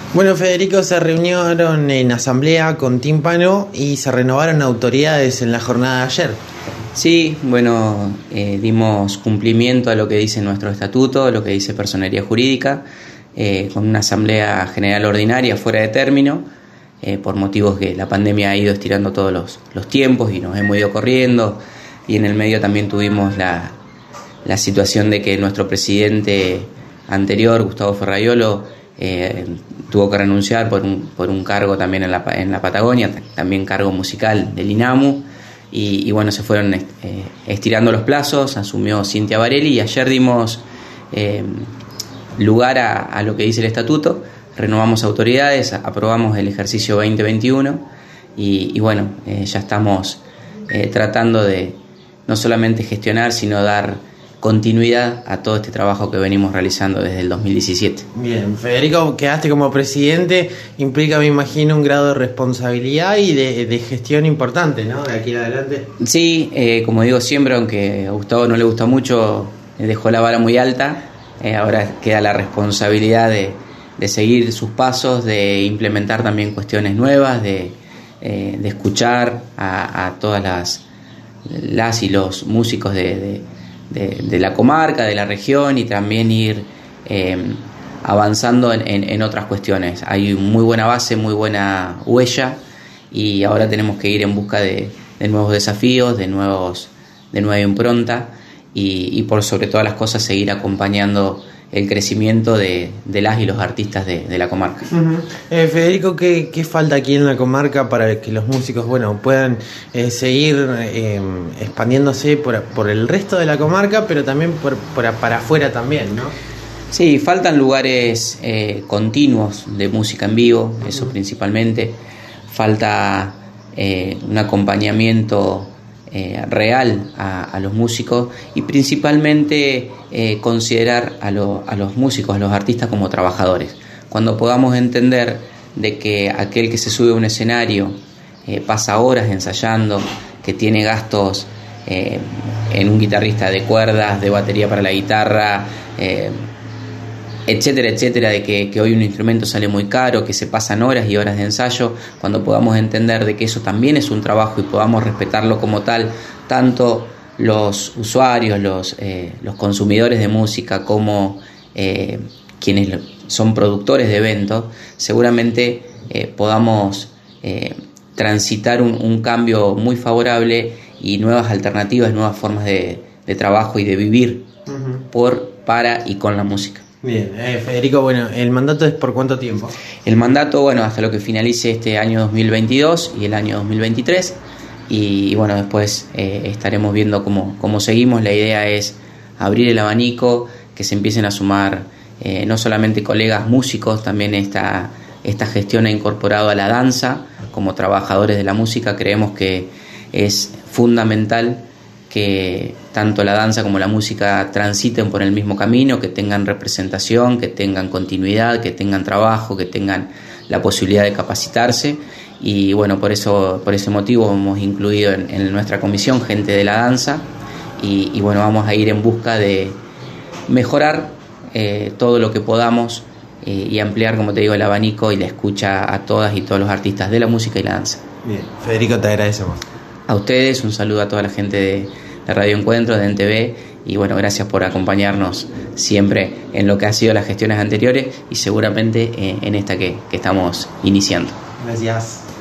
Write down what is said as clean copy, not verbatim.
Bueno, Federico, se reunieron en asamblea con Tímpano y se renovaron autoridades en la jornada de ayer. Sí, bueno, dimos cumplimiento a lo que dice nuestro estatuto, lo que dice personería jurídica, con una asamblea general ordinaria fuera de término, por motivos que la pandemia ha ido estirando todos los tiempos y nos hemos ido corriendo, y en el medio también tuvimos la situación de que nuestro presidente anterior, Gustavo Ferraiolo, tuvo que renunciar por un cargo también en la Patagonia, también cargo musical del INAMU, y bueno, se fueron estirando los plazos, asumió Cintia Varelli y ayer dimos lugar a lo que dice el estatuto, renovamos autoridades, aprobamos el ejercicio 2021 y bueno, ya estamos tratando de no solamente gestionar, sino dar continuidad a todo este trabajo que venimos realizando desde el 2017. Bien, Federico, quedaste como presidente, implica, me imagino, un grado de responsabilidad y de gestión importante, ¿no? De aquí en adelante. Sí, como digo siempre, aunque a Gustavo no le gusta mucho, dejó la vara muy alta, ahora queda la responsabilidad de seguir sus pasos, de implementar también cuestiones nuevas, de escuchar a todas las y los músicos de la comarca, de la región, y también ir avanzando en otras cuestiones. Hay muy buena base, muy buena huella, y ahora tenemos que ir en busca de nuevos desafíos, de nueva impronta, y por sobre todas las cosas seguir acompañando el crecimiento de las y los artistas de la comarca. Uh-huh. Federico, ¿qué falta aquí en la comarca para que los músicos puedan seguir expandiéndose por el resto de la comarca, pero también para afuera también, ¿no? Sí, faltan lugares continuos de música en vivo, eso principalmente. Falta un acompañamiento real a los músicos, y principalmente considerar a los músicos, a los artistas, como trabajadores. Cuando podamos entender de que aquel que se sube a un escenario pasa horas ensayando, que tiene gastos en un guitarrista de cuerdas, de batería para la guitarra, etcétera, etcétera, de que hoy un instrumento sale muy caro, que se pasan horas y horas de ensayo. Cuando podamos entender de que eso también es un trabajo y podamos respetarlo como tal, tanto los usuarios, los consumidores de música, como quienes son productores de eventos, seguramente podamos transitar un cambio muy favorable y nuevas alternativas, nuevas formas de trabajo y de vivir para y con la música. Bien, Federico, bueno, ¿el mandato es por cuánto tiempo? El mandato, bueno, hasta lo que finalice este año 2022 y el año 2023, y bueno, después estaremos viendo cómo seguimos. La idea es abrir el abanico, que se empiecen a sumar no solamente colegas músicos, también esta gestión ha incorporado a la danza como trabajadores de la música. Creemos que es fundamental que tanto la danza como la música transiten por el mismo camino, que tengan representación, que tengan continuidad, que tengan trabajo, que tengan la posibilidad de capacitarse, y bueno, por ese motivo hemos incluido en nuestra comisión gente de la danza, y bueno, vamos a ir en busca de mejorar todo lo que podamos y ampliar, como te digo, el abanico y la escucha a todas y todos los artistas de la música y la danza. Bien, Federico, te agradecemos. A ustedes, un saludo a toda la gente de Radio Encuentro, de NTV, y bueno, gracias por acompañarnos siempre en lo que ha sido las gestiones anteriores y seguramente en esta que estamos iniciando. Gracias.